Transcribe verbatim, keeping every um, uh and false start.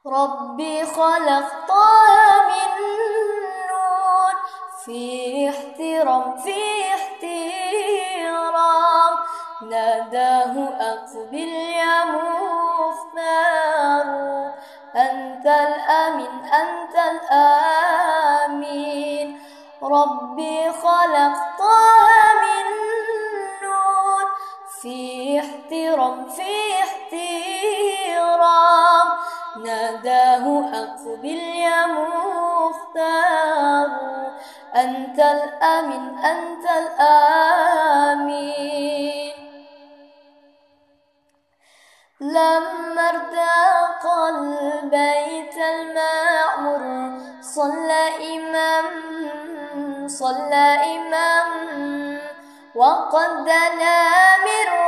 ربي خلقتها من نور، في احترام في احترام، ناداه أقبل يا مختار، أنت الأمين أنت الأمين. ربي خلقتها من نور، في احترام في احترام، ناداه أقبل يا مختار، أنت الأمين أنت الآمين. لما ارتقى البيت المعمور، صلى إمام صلى إمام وقد دنا من